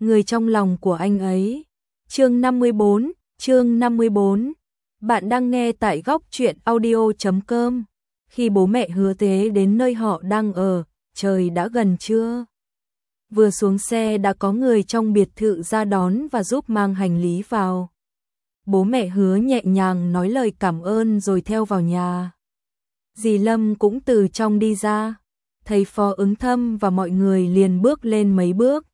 người trong lòng của anh ấy. Chương 54. Bạn đang nghe tại góc truyện audio.com. Khi bố mẹ Hứa Tế đến nơi họ đang ở, trời đã gần trưa. Vừa xuống xe đã có người trong biệt thự ra đón và giúp mang hành lý vào. Bố mẹ Hứa nhẹ nhàng nói lời cảm ơn rồi theo vào nhà. Dì Lâm cũng từ trong đi ra, thấy Phó Ứng Thâm và mọi người liền bước lên mấy bước.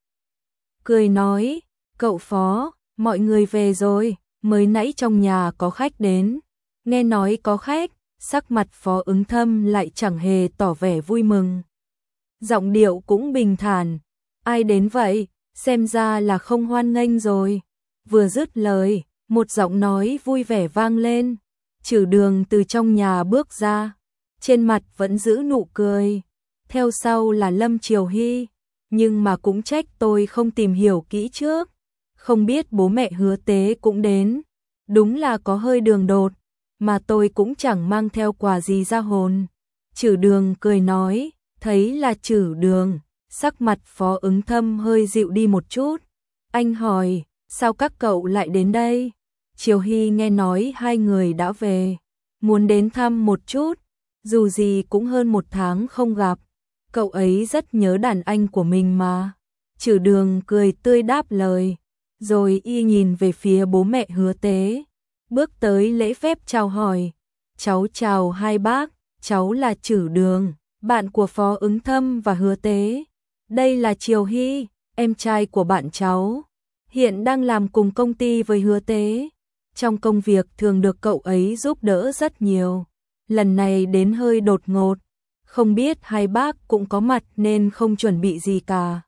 Cười nói, cậu Phó, mọi người về rồi, mới nãy trong nhà có khách đến. Nghe nói có khách, sắc mặt Phó Ứng Thâm lại chẳng hề tỏ vẻ vui mừng. Giọng điệu cũng bình thản, ai đến vậy, xem ra là không hoan nghênh rồi. Vừa dứt lời, một giọng nói vui vẻ vang lên, Trử Đường từ trong nhà bước ra, trên mặt vẫn giữ nụ cười. Theo sau là Lâm Triều Hy, nhưng mà cũng trách tôi không tìm hiểu kỹ trước, không biết bố mẹ Hứa Tế cũng đến, đúng là có hơi đường đột, mà tôi cũng chẳng mang theo quà gì ra hồn. Trử Đường cười nói, thấy là Trử Đường, sắc mặt Phó Ứng Thâm hơi dịu đi một chút. Anh hỏi, sao các cậu lại đến đây? Triều Hy nghe nói hai người đã về, muốn đến thăm một chút, dù gì cũng hơn 1 tháng không gặp, cậu ấy rất nhớ đàn anh của mình mà. Trử Đường cười tươi đáp lời, rồi y nhìn về phía bố mẹ Hứa Tế, bước tới lễ phép chào hỏi, cháu chào hai bác, cháu là Trử Đường, bạn của Phó Ứng Thâm và Hứa Tế. Đây là Triều Hy, em trai của bạn cháu, hiện đang làm cùng công ty với Hứa Tế. Trong công việc thường được cậu ấy giúp đỡ rất nhiều, lần này đến hơi đột ngột, không biết hai bác cũng có mặt nên không chuẩn bị gì cả.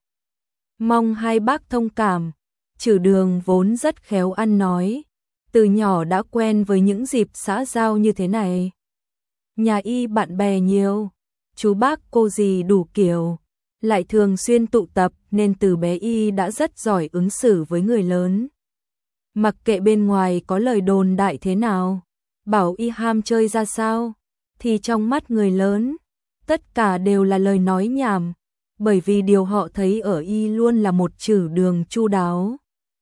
Mong hai bác thông cảm. Trử Đường vốn rất khéo ăn nói, từ nhỏ đã quen với những dịp xã giao như thế này. Nhà y bạn bè nhiều, chú bác cô dì đủ kiểu, lại thường xuyên tụ tập nên từ bé y đã rất giỏi ứng xử với người lớn. Mặc kệ bên ngoài có lời đồn đại thế nào, bảo y ham chơi ra sao, thì trong mắt người lớn, tất cả đều là lời nói nhảm, bởi vì điều họ thấy ở y luôn là một Trử Đường chu đáo.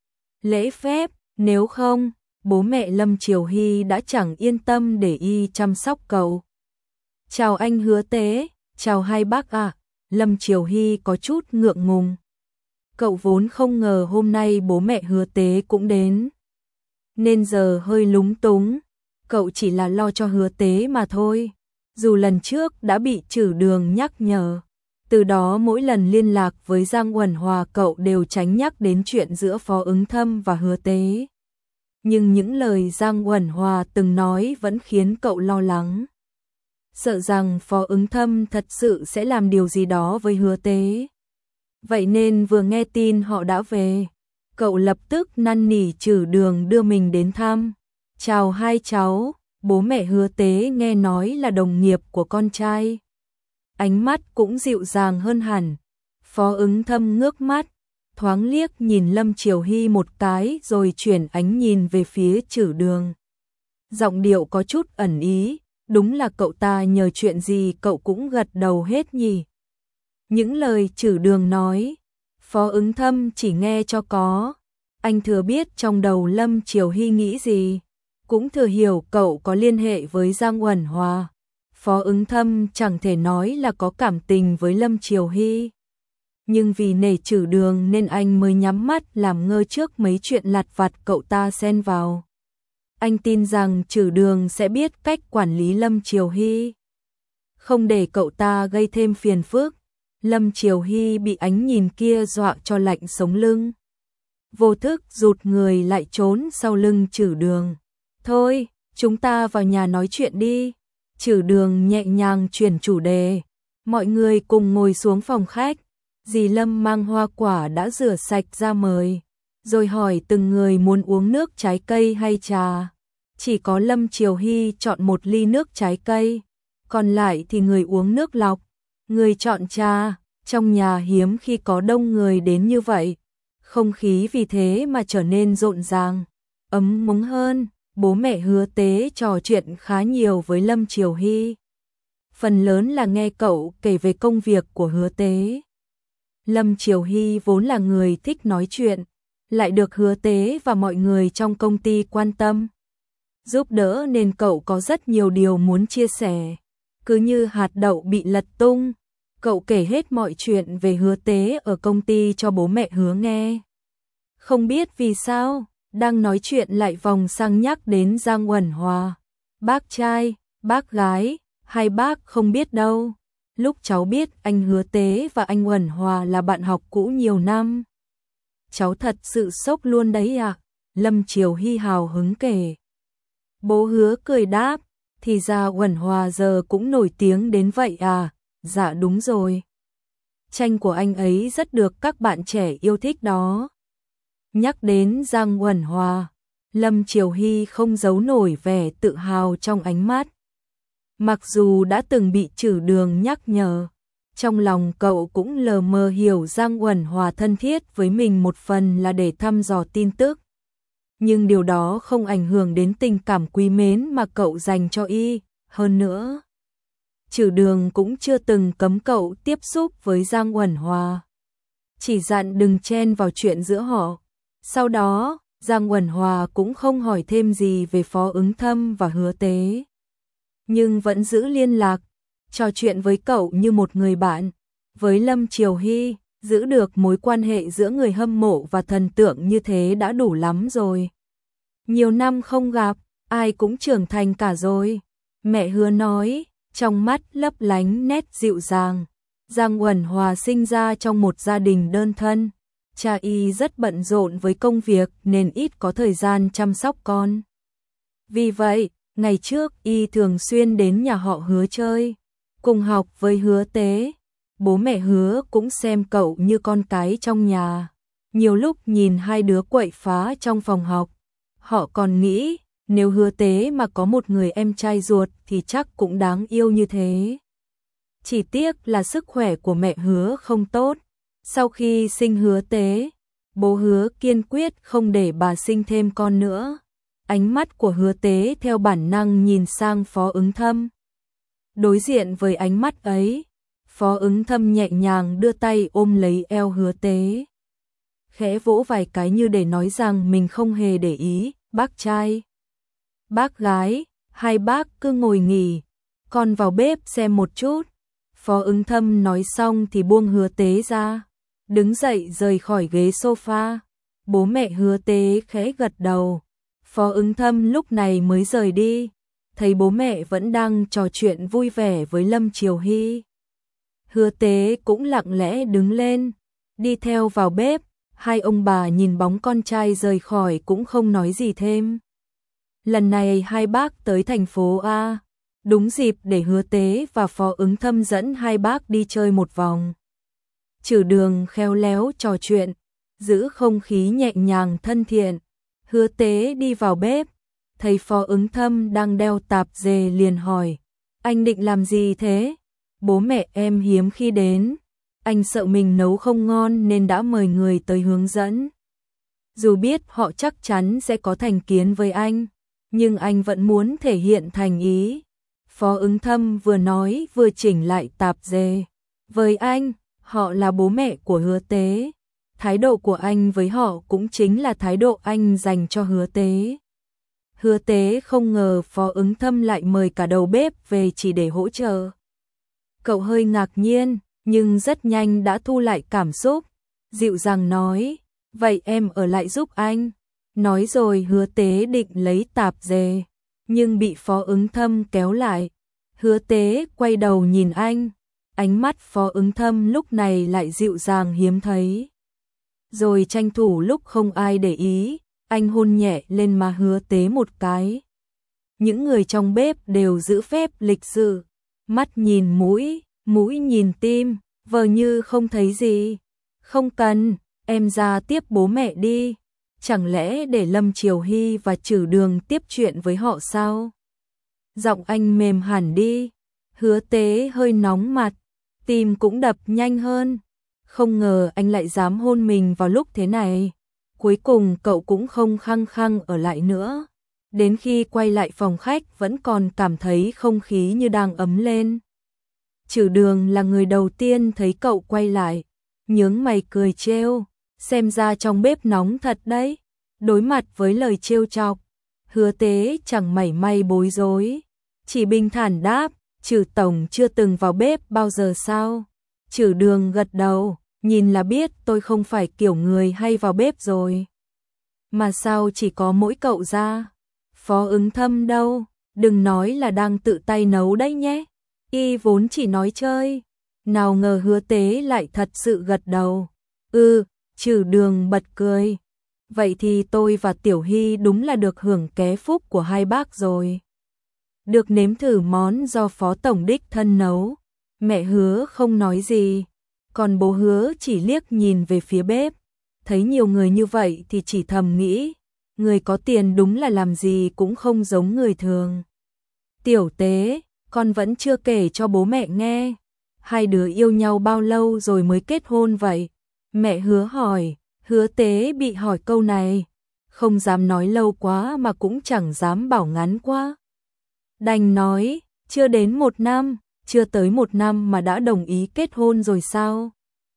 Lễ phép, nếu không, bố mẹ Lâm Triều Hy đã chẳng yên tâm để y chăm sóc cậu. Chào anh Hứa Tế, chào hai bác ạ. Lâm Triều Hy có chút ngượng ngùng. Cậu vốn không ngờ hôm nay bố mẹ Hứa Tế cũng đến, nên giờ hơi lúng túng, cậu chỉ là lo cho Hứa Tế mà thôi. Dù lần trước đã bị Trử Đường nhắc nhở, từ đó mỗi lần liên lạc với Giang Uẩn Hòa cậu đều tránh nhắc đến chuyện giữa Phó Ứng Thâm và Hứa Tế. Nhưng những lời Giang Uẩn Hòa từng nói vẫn khiến cậu lo lắng, sợ rằng Phó Ứng Thâm thật sự sẽ làm điều gì đó với Hứa Tế. Vậy nên vừa nghe tin họ đã về, cậu lập tức năn nỉ Trử Đường đưa mình đến thăm. Chào hai cháu, bố mẹ Hứa Tế nghe nói là đồng nghiệp của con trai, ánh mắt cũng dịu dàng hơn hẳn. Phó Ứng Thâm ngước mắt, thoáng liếc nhìn Lâm Triều Hy một cái rồi chuyển ánh nhìn về phía Trử Đường. Giọng điệu có chút ẩn ý, đúng là cậu ta nhờ chuyện gì cậu cũng gật đầu hết nhỉ. Những lời Trử Đường nói, Phó Ứng Thâm chỉ nghe cho có, anh thừa biết trong đầu Lâm Triều Hy nghĩ gì, cũng thừa hiểu cậu có liên hệ với Giang Uẩn Hòa. Phó Ứng Thâm chẳng thể nói là có cảm tình với Lâm Triều Hy, nhưng vì nể Trử Đường nên anh mới nhắm mắt làm ngơ trước mấy chuyện lặt vặt cậu ta xen vào. Anh tin rằng Trử Đường sẽ biết cách quản lý Lâm Triều Hy, không để cậu ta gây thêm phiền phức. Lâm Triều Hy bị ánh nhìn kia dọa cho lạnh sống lưng, vô thức rụt người lại trốn sau lưng Trử Đường. Thôi, chúng ta vào nhà nói chuyện đi. Trử Đường nhẹ nhàng chuyển chủ đề, mọi người cùng ngồi xuống phòng khách. Dì Lâm mang hoa quả đã rửa sạch ra mời, rồi hỏi từng người muốn uống nước trái cây hay trà. Chỉ có Lâm Triều Hy chọn một ly nước trái cây, còn lại thì người uống nước lọc, người chọn trà. Trong nhà hiếm khi có đông người đến như vậy, không khí vì thế mà trở nên rộn ràng, ấm cúng hơn. Bố mẹ Hứa Tế trò chuyện khá nhiều với Lâm Triều Hy, phần lớn là nghe cậu kể về công việc của Hứa Tế. Lâm Triều Hy vốn là người thích nói chuyện, lại được Hứa Tế và mọi người trong công ty quan tâm, giúp đỡ nên cậu có rất nhiều điều muốn chia sẻ. Cứ như hạt đậu bị lật tung, cậu kể hết mọi chuyện về Hứa Tế ở công ty cho bố mẹ Hứa nghe. Không biết vì sao, đang nói chuyện lại vòng sang nhắc đến Giang Uẩn Hòa. Bác trai, bác gái, hai bác không biết đâu. Lúc cháu biết anh Hứa Tế và anh Uẩn Hòa là bạn học cũ nhiều năm. Cháu thật sự sốc luôn đấy ạ. Lâm Triều Hy hào hứng kể. Bố Hứa cười đáp, thì ra Uẩn Hòa giờ cũng nổi tiếng đến vậy à? Dạ đúng rồi. Tranh của anh ấy rất được các bạn trẻ yêu thích đó. Nhắc đến Giang Uẩn Hòa, Lâm Triều Hy không giấu nổi vẻ tự hào trong ánh mắt. Mặc dù đã từng bị Trử Đường nhắc nhở, trong lòng cậu cũng lờ mờ hiểu Giang Uẩn Hòa thân thiết với mình một phần là để thăm dò tin tức. Nhưng điều đó không ảnh hưởng đến tình cảm quý mến mà cậu dành cho y. Hơn nữa, Trử Đường cũng chưa từng cấm cậu tiếp xúc với Giang Uẩn Hòa, chỉ dặn đừng chen vào chuyện giữa họ. Sau đó, Giang Uẩn Hòa cũng không hỏi thêm gì về Phó Ứng Thâm và Hứa Tế, nhưng vẫn giữ liên lạc, trò chuyện với cậu như một người bạn. Với Lâm Triều Hy, giữ được mối quan hệ giữa người hâm mộ và thần tượng như thế đã đủ lắm rồi. Nhiều năm không gặp, ai cũng trưởng thành cả rồi. Mẹ Hứa nói, trong mắt lấp lánh nét dịu dàng. Giang Uẩn Hòa sinh ra trong một gia đình đơn thân. Cha y rất bận rộn với công việc nên ít có thời gian chăm sóc con. Vì vậy, ngày trước y thường xuyên đến nhà họ Hứa chơi, cùng học với Hứa Tế. Bố mẹ Hứa cũng xem cậu như con cái trong nhà. Nhiều lúc nhìn hai đứa quậy phá trong phòng học, họ còn nghĩ nếu Hứa Tế mà có một người em trai ruột thì chắc cũng đáng yêu như thế. Chỉ tiếc là sức khỏe của mẹ Hứa không tốt. Sau khi sinh Hứa Tế, bố Hứa kiên quyết không để bà sinh thêm con nữa. Ánh mắt của Hứa Tế theo bản năng nhìn sang Phó Ứng Thâm. Đối diện với ánh mắt ấy, Phó Ứng Thâm nhẹ nhàng đưa tay ôm lấy eo Hứa Tế, khẽ vỗ vài cái như để nói rằng mình không hề để ý. Bác trai, bác gái, hai bác cứ ngồi nghỉ, con vào bếp xem một chút. Phó Ứng Thâm nói xong thì buông Hứa Tế ra, đứng dậy rời khỏi ghế sofa. Bố mẹ Hứa Tế khẽ gật đầu. Phó Ứng Thâm lúc này mới rời đi, thấy bố mẹ vẫn đang trò chuyện vui vẻ với Lâm Triều Hy. Hứa Tế cũng lặng lẽ đứng lên, đi theo vào bếp. Hai ông bà nhìn bóng con trai rời khỏi cũng không nói gì thêm. Lần này hai bác tới thành phố A, đúng dịp để Hứa Tế và Phó Ứng Thâm dẫn hai bác đi chơi một vòng. Trử Đường khéo léo trò chuyện, giữ không khí nhẹ nhàng thân thiện. Hứa Tế đi vào bếp, thấy Phó Ứng Thâm đang đeo tạp dề liền hỏi, anh định làm gì thế? Bố mẹ em hiếm khi đến, anh sợ mình nấu không ngon nên đã mời người tới hướng dẫn. Dù biết họ chắc chắn sẽ có thành kiến với anh, nhưng anh vẫn muốn thể hiện thành ý. Phó Ứng Thâm vừa nói vừa chỉnh lại tạp dề. Với anh, họ là bố mẹ của Hứa Tế. Thái độ của anh với họ cũng chính là thái độ anh dành cho Hứa Tế. Hứa Tế không ngờ Phó Ứng Thâm lại mời cả đầu bếp về chỉ để hỗ trợ. Cậu hơi ngạc nhiên, nhưng rất nhanh đã thu lại cảm xúc, dịu dàng nói, vậy em ở lại giúp anh. Nói rồi Hứa Tế định lấy tạp dề, nhưng bị Phó Ứng Thâm kéo lại. Hứa Tế quay đầu nhìn anh, ánh mắt Phó Ứng Thâm lúc này lại dịu dàng hiếm thấy. Rồi tranh thủ lúc không ai để ý, anh hôn nhẹ lên má Hứa Tế một cái. Những người trong bếp đều giữ phép lịch sự, mắt nhìn mũi, mũi nhìn tim, vờ như không thấy gì. Không cần, em ra tiếp bố mẹ đi. Chẳng lẽ để Lâm Triều Hy và Trử Đường tiếp chuyện với họ sao? Giọng anh mềm hẳn đi. Hứa Tế hơi nóng mặt, tim cũng đập nhanh hơn. Không ngờ anh lại dám hôn mình vào lúc thế này. Cuối cùng cậu cũng không khăng khăng ở lại nữa. Đến khi quay lại phòng khách vẫn còn cảm thấy không khí như đang ấm lên. Trử Đường là người đầu tiên thấy cậu quay lại, nhướng mày cười trêu, xem ra trong bếp nóng thật đấy. Đối mặt với lời trêu chọc, Hứa Tế chẳng mảy may bối rối, chỉ bình thản đáp, Trử tổng chưa từng vào bếp bao giờ sao? Trử Đường gật đầu, nhìn là biết tôi không phải kiểu người hay vào bếp rồi. Mà sao chỉ có mỗi cậu ra? Phó Ứng Thâm đâu? Đừng nói là đang tự tay nấu đấy nhé. Y vốn chỉ nói chơi. Nào ngờ Hứa Tế lại thật sự gật đầu. Trử Đường bật cười. Vậy thì tôi và Tiểu Hy đúng là được hưởng ké phúc của hai bác rồi. Được nếm thử món do Phó Tổng đích thân nấu. Mẹ Hứa không nói gì, còn bố Hứa chỉ liếc nhìn về phía bếp. Thấy nhiều người như vậy thì chỉ thầm nghĩ, người có tiền đúng là làm gì cũng không giống người thường. Tiểu Tế, con vẫn chưa kể cho bố mẹ nghe. Hai đứa yêu nhau bao lâu rồi mới kết hôn vậy? Mẹ Hứa hỏi. Hứa Tế bị hỏi câu này, không dám nói lâu quá mà cũng chẳng dám bảo ngắn quá. Đành nói, chưa đến 1 năm, chưa tới 1 năm mà đã đồng ý kết hôn rồi sao?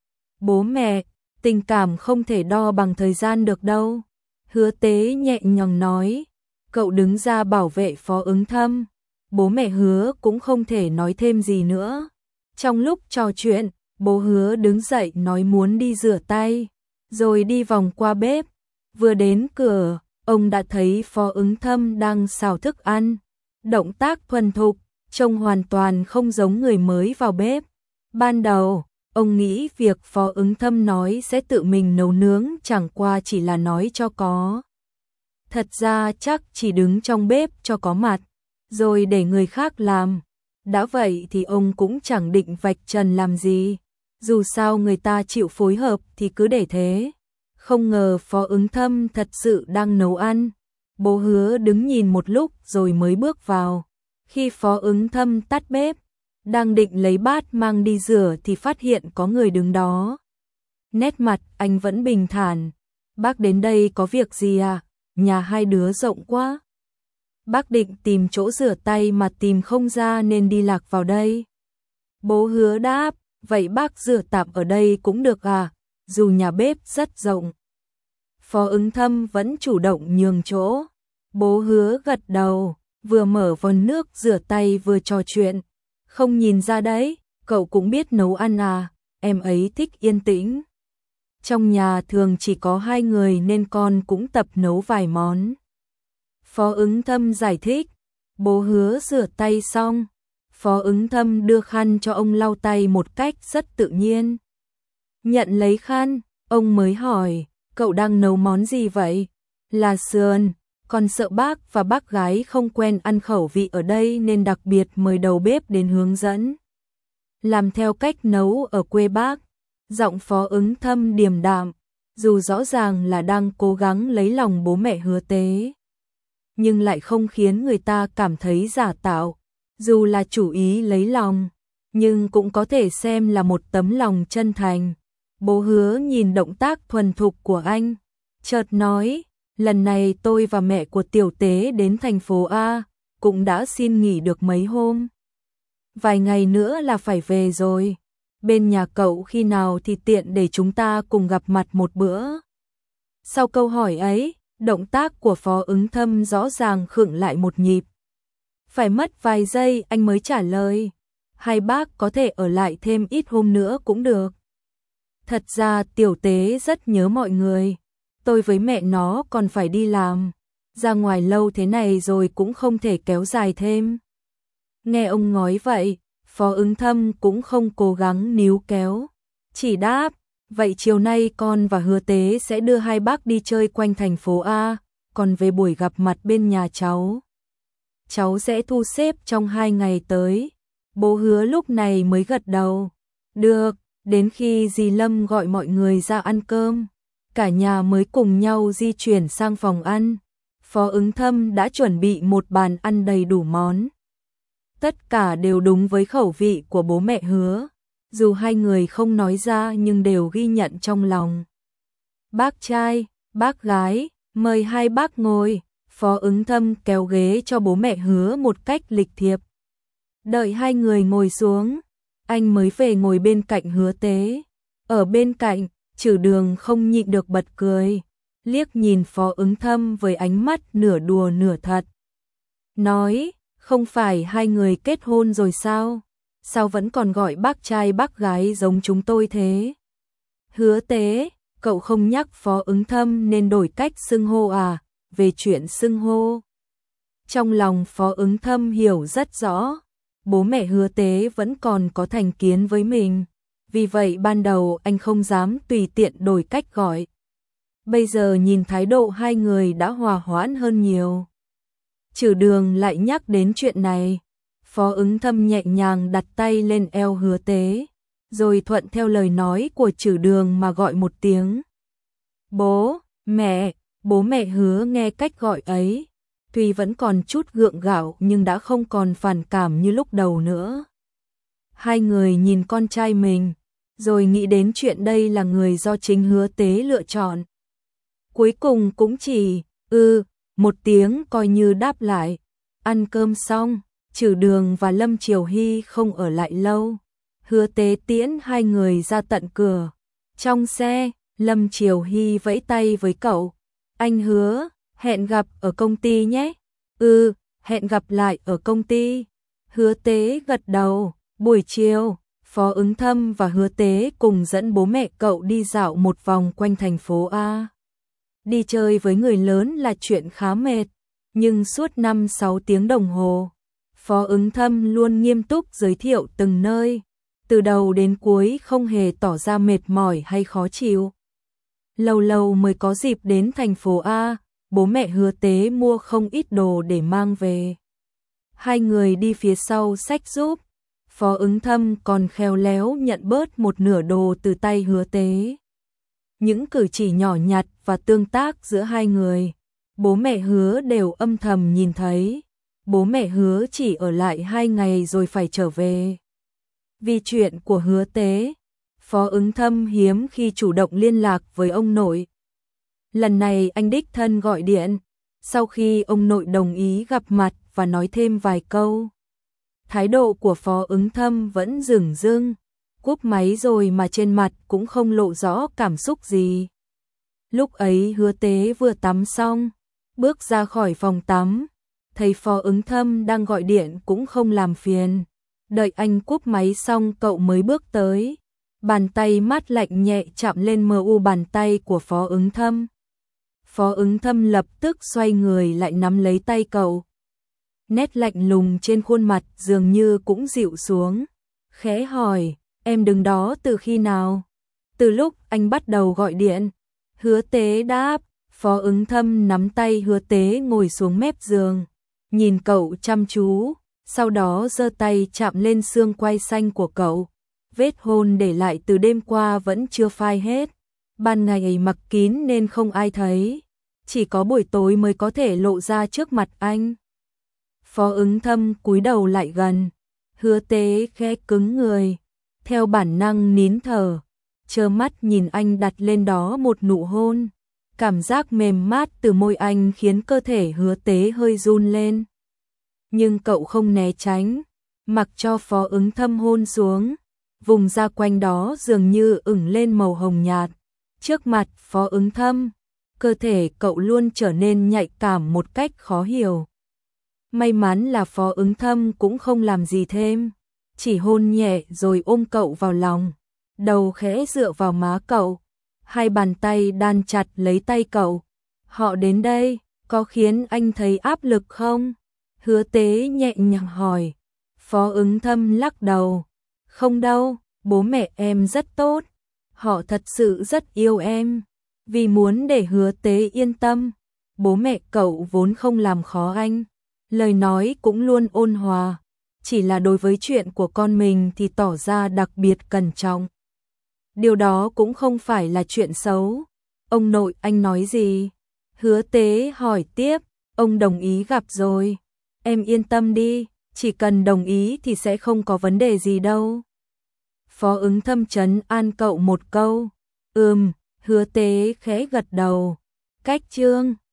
Bố mẹ, tình cảm không thể đo bằng thời gian được đâu. Hứa Tế nhẹ nhàng nói, cậu đứng ra bảo vệ Phó Ứng Thâm. Bố mẹ Hứa cũng không thể nói thêm gì nữa. Trong lúc trò chuyện, bố Hứa đứng dậy nói muốn đi rửa tay, rồi đi vòng qua bếp. Vừa đến cửa, ông đã thấy Phó Ứng Thâm đang xào thức ăn. Động tác thuần thục, trông hoàn toàn không giống người mới vào bếp. Ban đầu, ông nghĩ việc Phó Ứng Thâm nói sẽ tự mình nấu nướng chẳng qua chỉ là nói cho có. Thật ra chắc chỉ đứng trong bếp cho có mặt, rồi để người khác làm. Đã vậy thì ông cũng chẳng định vạch trần làm gì. Dù sao người ta chịu phối hợp thì cứ để thế. Không ngờ Phó Ứng Thâm thật sự đang nấu ăn. Bố Hứa đứng nhìn một lúc rồi mới bước vào. Khi Phó Ứng Thâm tắt bếp, đang định lấy bát mang đi rửa thì phát hiện có người đứng đó. Nét mặt anh vẫn bình thản. Bác đến đây có việc gì à? Nhà hai đứa rộng quá. Bác định tìm chỗ rửa tay mà tìm không ra nên đi lạc vào đây. Bố Hứa đáp, vậy bác rửa tạm ở đây cũng được à? Dù nhà bếp rất rộng. Phó Ứng Thâm vẫn chủ động nhường chỗ. Bố Hứa gật đầu, vừa mở vòi nước rửa tay vừa trò chuyện. Không nhìn ra đấy, cậu cũng biết nấu ăn à? Em ấy thích yên tĩnh. Trong nhà thường chỉ có 2 người nên con cũng tập nấu vài món. Phó Ứng Thâm giải thích. Bố Hứa rửa tay xong, Phó Ứng Thâm đưa khăn cho ông lau tay một cách rất tự nhiên. Nhận lấy khăn, ông mới hỏi, cậu đang nấu món gì vậy? Là sườn, còn sợ bác và bác gái không quen ăn khẩu vị ở đây nên đặc biệt mời đầu bếp đến hướng dẫn. Làm theo cách nấu ở quê bác. Giọng Phó Ứng Thâm điềm đạm, dù rõ ràng là đang cố gắng lấy lòng bố mẹ Hứa Tế, nhưng lại không khiến người ta cảm thấy giả tạo. Dù là chủ ý lấy lòng, nhưng cũng có thể xem là một tấm lòng chân thành. Bố Hứa nhìn động tác thuần thục của anh, chợt nói, lần này tôi và mẹ của Tiểu Tế đến thành phố A, cũng đã xin nghỉ được mấy hôm. Vài ngày nữa là phải về rồi. Bên nhà cậu khi nào thì tiện để chúng ta cùng gặp mặt một bữa. Sau câu hỏi ấy, động tác của Phó Ứng Thâm rõ ràng khựng lại một nhịp. Phải mất vài giây anh mới trả lời, hai bác có thể ở lại thêm ít hôm nữa cũng được. Thật ra Tiểu Tế rất nhớ mọi người. Tôi với mẹ nó còn phải đi làm. Ra ngoài lâu thế này rồi cũng không thể kéo dài thêm. Nghe ông nói vậy, Phó Ứng Thâm cũng không cố gắng níu kéo. Chỉ đáp, vậy chiều nay con và Hứa Tế sẽ đưa hai bác đi chơi quanh thành phố A, còn về buổi gặp mặt bên nhà cháu sẽ thu xếp trong 2 ngày tới. Bố Hứa lúc này mới gật đầu. Được, đến khi dì Lâm gọi mọi người ra ăn cơm, cả nhà mới cùng nhau di chuyển sang phòng ăn. Phó Ứng Thâm đã chuẩn bị một bàn ăn đầy đủ món. Tất cả đều đúng với khẩu vị của bố mẹ Hứa. Dù hai người không nói ra nhưng đều ghi nhận trong lòng. Bác trai, bác gái, mời hai bác ngồi. Phó Ứng Thâm kéo ghế cho bố mẹ Hứa một cách lịch thiệp. Đợi hai người ngồi xuống, anh mới về ngồi bên cạnh Hứa Tế. Ở bên cạnh, Trử Đường không nhịn được bật cười, liếc nhìn Phó Ứng Thâm với ánh mắt nửa đùa nửa thật. Nói, không phải hai người kết hôn rồi sao? Sao vẫn còn gọi bác trai bác gái giống chúng tôi thế? Hứa Tế, cậu không nhắc Phó Ứng Thâm nên đổi cách xưng hô à? Về chuyện xưng hô. Trong lòng Phó Ứng Thâm hiểu rất rõ, bố mẹ Hứa Tế vẫn còn có thành kiến với mình, vì vậy ban đầu anh không dám tùy tiện đổi cách gọi. Bây giờ nhìn thái độ hai người đã hòa hoãn hơn nhiều. Trử Đường lại nhắc đến chuyện này, Phó Ứng Thâm nhẹ nhàng đặt tay lên eo Hứa Tế, rồi thuận theo lời nói của Trử Đường mà gọi một tiếng. Bố mẹ Hứa nghe cách gọi ấy, tuy vẫn còn chút gượng gạo nhưng đã không còn phản cảm như lúc đầu nữa. Hai người nhìn con trai mình, rồi nghĩ đến chuyện đây là người do chính Hứa Tế lựa chọn. Cuối cùng cũng chỉ, một tiếng coi như đáp lại. Ăn cơm xong, Trử Đường và Lâm Triều Hy không ở lại lâu. Hứa Tế tiễn hai người ra tận cửa. Trong xe, Lâm Triều Hy vẫy tay với cậu. Anh Hứa, hẹn gặp ở công ty nhé. Hẹn gặp lại ở công ty. Hứa Tế gật đầu. Buổi chiều, Phó Ứng Thâm và Hứa Tế cùng dẫn bố mẹ cậu đi dạo một vòng quanh thành phố A. Đi chơi với người lớn là chuyện khá mệt, nhưng suốt 5-6 tiếng đồng hồ, Phó Ứng Thâm luôn nghiêm túc giới thiệu từng nơi, từ đầu đến cuối không hề tỏ ra mệt mỏi hay khó chịu. Lâu lâu mới có dịp đến thành phố A, bố mẹ Hứa Tế mua không ít đồ để mang về. Hai người đi phía sau xách giúp, Phó Ứng Thâm còn khéo léo nhận bớt một nửa đồ từ tay Hứa Tế. Những cử chỉ nhỏ nhặt và tương tác giữa hai người, bố mẹ Hứa đều âm thầm nhìn thấy. Bố mẹ Hứa chỉ ở lại 2 ngày rồi phải trở về. Vì chuyện của Hứa Tế, Phó Ứng Thâm hiếm khi chủ động liên lạc với ông nội. Lần này anh đích thân gọi điện, sau khi ông nội đồng ý gặp mặt và nói thêm vài câu. Thái độ của Phó Ứng Thâm vẫn dửng dưng, cúp máy rồi mà trên mặt cũng không lộ rõ cảm xúc gì. Lúc ấy Hứa Tế vừa tắm xong, bước ra khỏi phòng tắm, thấy Phó Ứng Thâm đang gọi điện cũng không làm phiền. Đợi anh cúp máy xong cậu mới bước tới, bàn tay mát lạnh nhẹ chạm lên mu bàn tay của Phó Ứng Thâm. Phó Ứng Thâm lập tức xoay người lại nắm lấy tay cậu. Nét lạnh lùng trên khuôn mặt dường như cũng dịu xuống, khẽ hỏi, em đứng đó từ khi nào? Từ lúc anh bắt đầu gọi điện. Hứa Tế đáp. Phó Ứng Thâm nắm tay Hứa Tế ngồi xuống mép giường, nhìn cậu chăm chú, sau đó giơ tay chạm lên xương quai xanh của cậu. Vết hôn để lại từ đêm qua vẫn chưa phai hết. Ban ngày mặc kín nên không ai thấy, chỉ có buổi tối mới có thể lộ ra trước mặt anh. Phó Ứng Thâm cúi đầu lại gần, Hứa Tế khẽ cứng người, theo bản năng nín thở, trơ mắt nhìn anh đặt lên đó một nụ hôn. Cảm giác mềm mát từ môi anh khiến cơ thể Hứa Tế hơi run lên. Nhưng cậu không né tránh, mặc cho Phó Ứng Thâm hôn xuống, vùng da quanh đó dường như ửng lên màu hồng nhạt. Trước mặt Phó Ứng Thâm, cơ thể cậu luôn trở nên nhạy cảm một cách khó hiểu. May mắn là Phó Ứng Thâm cũng không làm gì thêm, chỉ hôn nhẹ rồi ôm cậu vào lòng, đầu khẽ dựa vào má cậu, hai bàn tay đan chặt lấy tay cậu. Họ đến đây, có khiến anh thấy áp lực không? Hứa Tế nhẹ nhàng hỏi. Phó Ứng Thâm lắc đầu. Không đâu, bố mẹ em rất tốt, họ thật sự rất yêu em. Vì muốn để Hứa Tế yên tâm, bố mẹ cậu vốn không làm khó anh, lời nói cũng luôn ôn hòa, chỉ là đối với chuyện của con mình thì tỏ ra đặc biệt cẩn trọng. Điều đó cũng không phải là chuyện xấu. Ông nội anh nói gì? Hứa Tế hỏi tiếp. Ông đồng ý gặp rồi. Em yên tâm đi, chỉ cần đồng ý thì sẽ không có vấn đề gì đâu. Phó Ứng Thâm trấn an cậu một câu. Hứa Tế khẽ gật đầu. Cách chương